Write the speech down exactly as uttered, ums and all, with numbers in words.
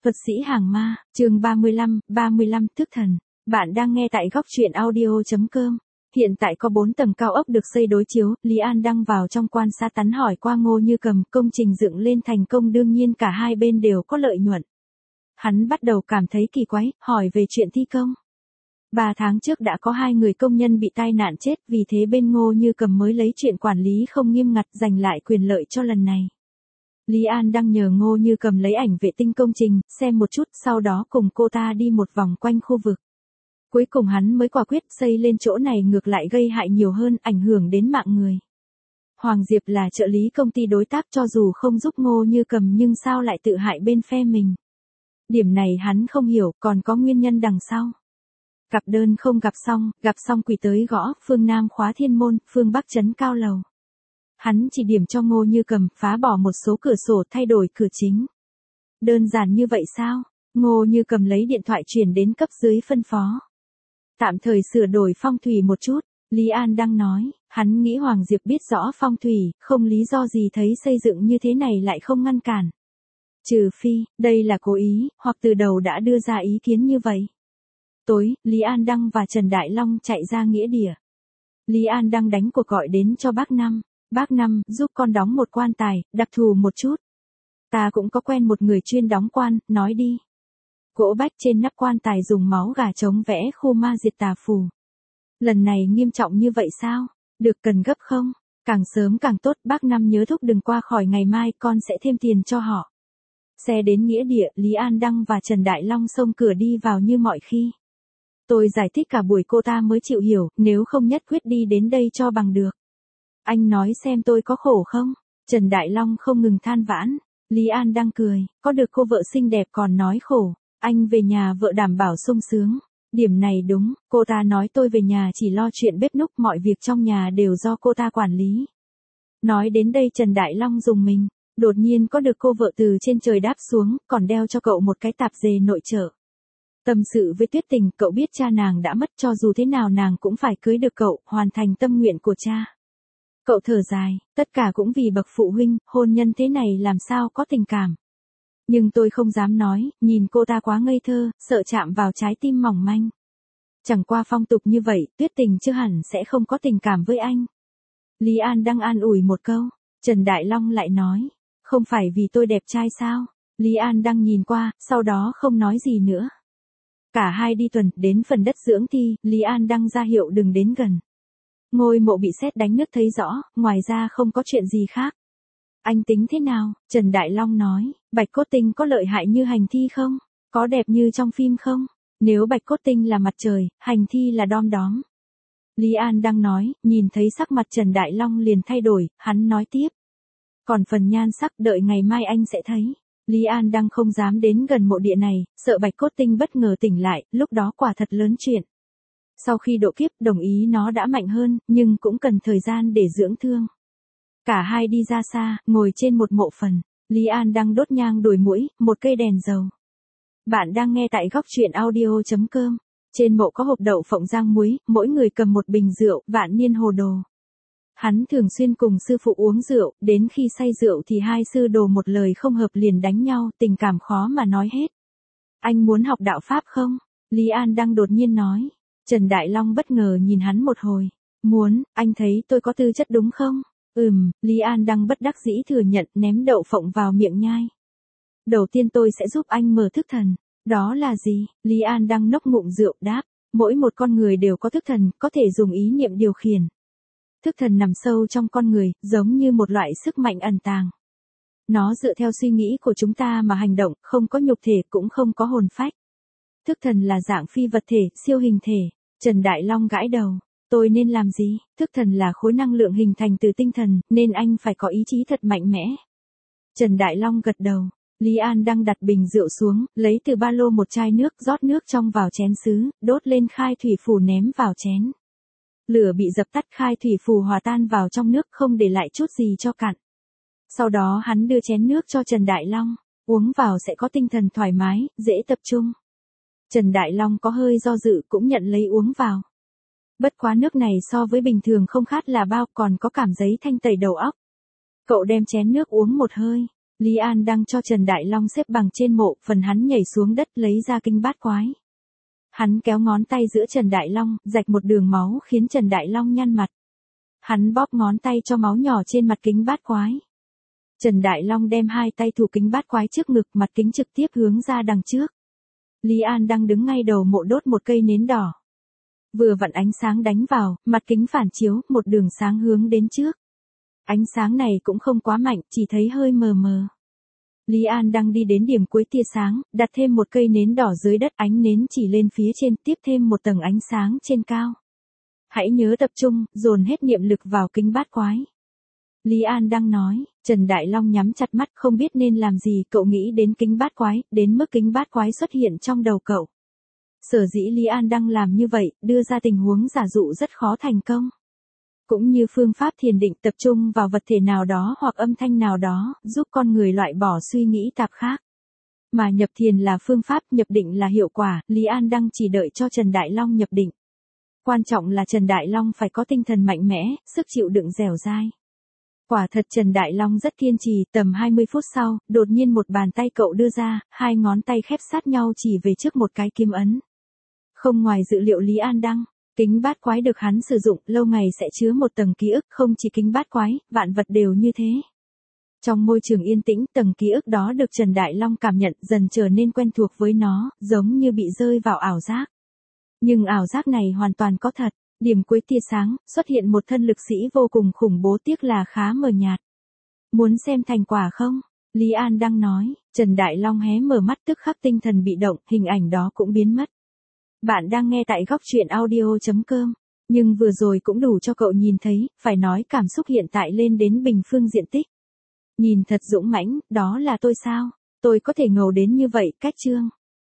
Thuật sĩ hàng ma, chương ba mươi lăm, ba mươi lăm thức thần. Bạn đang nghe tại góc truyện audio.com. Hiện tại có bốn tầng cao ốc được xây đối chiếu, Lý An đăng vào trong quan sát tán hỏi qua Ngô Như Cầm, công trình dựng lên thành công đương nhiên cả hai bên đều có lợi nhuận. Hắn bắt đầu cảm thấy kỳ quái, hỏi về chuyện thi công. Ba tháng trước đã có hai người công nhân bị tai nạn chết, vì thế bên Ngô Như Cầm mới lấy chuyện quản lý không nghiêm ngặt giành lại quyền lợi cho lần này. Lý An đang nhờ Ngô Như Cầm lấy ảnh vệ tinh công trình, xem một chút, sau đó cùng cô ta đi một vòng quanh khu vực. Cuối cùng hắn mới quả quyết xây lên chỗ này ngược lại gây hại nhiều hơn, ảnh hưởng đến mạng người. Hoàng Diệp là trợ lý công ty đối tác, cho dù không giúp Ngô Như Cầm nhưng sao lại tự hại bên phe mình. Điểm này hắn không hiểu, còn có nguyên nhân đằng sau. Gặp đơn không gặp xong, gặp xong quỷ tới gõ, phương Nam khóa thiên môn, phương Bắc trấn cao lầu. Hắn chỉ điểm cho Ngô Như Cầm phá bỏ một số cửa sổ, thay đổi cửa chính. Đơn giản như vậy sao? Ngô Như Cầm lấy điện thoại chuyển đến cấp dưới phân phó. Tạm thời sửa đổi phong thủy một chút, Lý An đang nói, hắn nghĩ Hoàng Diệp biết rõ phong thủy, không lý do gì thấy xây dựng như thế này lại không ngăn cản. Trừ phi, đây là cố ý, hoặc từ đầu đã đưa ra ý kiến như vậy. Tối, Lý An Đăng và Trần Đại Long chạy ra nghĩa địa. Lý An Đăng đánh cuộc gọi đến cho bác Năm. Bác Năm, giúp con đóng một quan tài, đặc thù một chút. Ta cũng có quen một người chuyên đóng quan, nói đi. Gỗ bách trên nắp quan tài dùng máu gà trống vẽ khu ma diệt tà phù. Lần này nghiêm trọng như vậy sao? Được cần gấp không? Càng sớm càng tốt, bác Năm nhớ thúc đừng qua khỏi ngày mai, con sẽ thêm tiền cho họ. Xe đến nghĩa địa, Lý An Đăng và Trần Đại Long xông cửa đi vào như mọi khi. Tôi giải thích cả buổi cô ta mới chịu hiểu, nếu không nhất quyết đi đến đây cho bằng được. Anh nói xem tôi có khổ không? Trần Đại Long không ngừng than vãn. Lý An đang cười, có được cô vợ xinh đẹp còn nói khổ. Anh về nhà vợ đảm bảo sung sướng. Điểm này đúng, cô ta nói tôi về nhà chỉ lo chuyện bếp núc, mọi việc trong nhà đều do cô ta quản lý. Nói đến đây Trần Đại Long dùng mình. Đột nhiên có được cô vợ từ trên trời đáp xuống, còn đeo cho cậu một cái tạp dề nội trợ. Tâm sự với Tuyết Tình, cậu biết cha nàng đã mất, cho dù thế nào nàng cũng phải cưới được cậu, hoàn thành tâm nguyện của cha. Cậu thở dài, tất cả cũng vì bậc phụ huynh, hôn nhân thế này làm sao có tình cảm. Nhưng tôi không dám nói, nhìn cô ta quá ngây thơ, sợ chạm vào trái tim mỏng manh. Chẳng qua phong tục như vậy, Tuyết Tình chưa hẳn sẽ không có tình cảm với anh. Lý An đang an ủi một câu, Trần Đại Long lại nói, không phải vì tôi đẹp trai sao? Lý An đang nhìn qua, sau đó không nói gì nữa. Cả hai đi tuần, đến phần đất dưỡng thi, Lý An đăng ra hiệu đừng đến gần. Ngôi mộ bị sét đánh nứt thấy rõ, ngoài ra không có chuyện gì khác. Anh tính thế nào? Trần Đại Long nói, bạch cốt tinh có lợi hại như hành thi không? Có đẹp như trong phim không? Nếu bạch cốt tinh là mặt trời, hành thi là đom đóm. Lý An đang nói, nhìn thấy sắc mặt Trần Đại Long liền thay đổi, hắn nói tiếp. Còn phần nhan sắc đợi ngày mai anh sẽ thấy. Lý An đang không dám đến gần mộ địa này, sợ bạch cốt tinh bất ngờ tỉnh lại, lúc đó quả thật lớn chuyện. Sau khi độ kiếp đồng ý nó đã mạnh hơn, nhưng cũng cần thời gian để dưỡng thương. Cả hai đi ra xa, ngồi trên một mộ phần. Lý An đang đốt nhang đồi mũi, một cây đèn dầu. Bạn đang nghe tại góc truyện audio.com. Trên mộ có hộp đậu phộng rang muối, mỗi người cầm một bình rượu, vạn niên hồ đồ. Hắn thường xuyên cùng sư phụ uống rượu, đến khi say rượu thì hai sư đồ một lời không hợp liền đánh nhau, tình cảm khó mà nói hết. Anh muốn học đạo Pháp không? Lý An đang đột nhiên nói. Trần Đại Long bất ngờ nhìn hắn một hồi. Muốn, anh thấy tôi có tư chất đúng không? Ừm, Lý An đang bất đắc dĩ thừa nhận, ném đậu phộng vào miệng nhai. Đầu tiên tôi sẽ giúp anh mở thức thần. Đó là gì? Lý An đang nốc ngụm rượu đáp. Mỗi một con người đều có thức thần, có thể dùng ý niệm điều khiển. Thức thần nằm sâu trong con người, giống như một loại sức mạnh ẩn tàng. Nó dựa theo suy nghĩ của chúng ta mà hành động, không có nhục thể cũng không có hồn phách. Thức thần là dạng phi vật thể, siêu hình thể. Trần Đại Long gãi đầu. Tôi nên làm gì? Thức thần là khối năng lượng hình thành từ tinh thần, nên anh phải có ý chí thật mạnh mẽ. Trần Đại Long gật đầu. Lý An đang đặt bình rượu xuống, lấy từ ba lô một chai nước, rót nước trong vào chén sứ, đốt lên khai thủy phù ném vào chén. Lửa bị dập tắt, khai thủy phù hòa tan vào trong nước, không để lại chút gì cho cạn. Sau đó hắn đưa chén nước cho Trần Đại Long, uống vào sẽ có tinh thần thoải mái, dễ tập trung. Trần Đại Long có hơi do dự cũng nhận lấy uống vào. Bất quá nước này so với bình thường không khát là bao, còn có cảm giấy thanh tẩy đầu óc. Cậu đem chén nước uống một hơi. Lý An Đăng cho Trần Đại Long xếp bằng trên mộ, phần hắn nhảy xuống đất lấy ra kinh bát quái. Hắn kéo ngón tay giữa Trần Đại Long, rạch một đường máu khiến Trần Đại Long nhăn mặt. Hắn bóp ngón tay cho máu nhỏ trên mặt kính bát quái. Trần Đại Long đem hai tay thủ kính bát quái trước ngực, mặt kính trực tiếp hướng ra đằng trước. Lý An Đăng đứng ngay đầu mộ đốt một cây nến đỏ. Vừa vặn ánh sáng đánh vào, mặt kính phản chiếu, một đường sáng hướng đến trước. Ánh sáng này cũng không quá mạnh, chỉ thấy hơi mờ mờ. Lý An Đăng đi đến điểm cuối tia sáng, đặt thêm một cây nến đỏ dưới đất, ánh nến chỉ lên phía trên, tiếp thêm một tầng ánh sáng trên cao. Hãy nhớ tập trung, dồn hết niệm lực vào kính bát quái. Lý An Đăng nói. Trần Đại Long nhắm chặt mắt không biết nên làm gì, cậu nghĩ đến kính bát quái, đến mức kính bát quái xuất hiện trong đầu cậu. Sở dĩ Lý An Đăng làm như vậy, đưa ra tình huống giả dụ rất khó thành công. Cũng như phương pháp thiền định tập trung vào vật thể nào đó hoặc âm thanh nào đó, giúp con người loại bỏ suy nghĩ tạp khác. Mà nhập thiền là phương pháp, nhập định là hiệu quả, Lý An Đăng chỉ đợi cho Trần Đại Long nhập định. Quan trọng là Trần Đại Long phải có tinh thần mạnh mẽ, sức chịu đựng dẻo dai. Quả thật Trần Đại Long rất kiên trì, tầm hai mươi phút sau, đột nhiên một bàn tay cậu đưa ra, hai ngón tay khép sát nhau chỉ về trước một cái kim ấn. Không ngoài dự liệu Lý An Đăng, kính bát quái được hắn sử dụng lâu ngày sẽ chứa một tầng ký ức, không chỉ kính bát quái, vạn vật đều như thế. Trong môi trường yên tĩnh, tầng ký ức đó được Trần Đại Long cảm nhận, dần trở nên quen thuộc với nó, giống như bị rơi vào ảo giác. Nhưng ảo giác này hoàn toàn có thật. Điểm cuối tia sáng, xuất hiện một thân lực sĩ vô cùng khủng bố, tiếc là khá mờ nhạt. Muốn xem thành quả không? Lý An Đăng nói. Trần Đại Long hé mở mắt, tức khắc tinh thần bị động, hình ảnh đó cũng biến mất. Bạn đang nghe tại góc truyện audio chấm com. Nhưng vừa rồi cũng đủ cho cậu nhìn thấy, phải nói cảm xúc hiện tại lên đến bình phương diện tích. Nhìn thật dũng mãnh, đó là tôi sao? Tôi có thể ngầu đến như vậy, cách chương.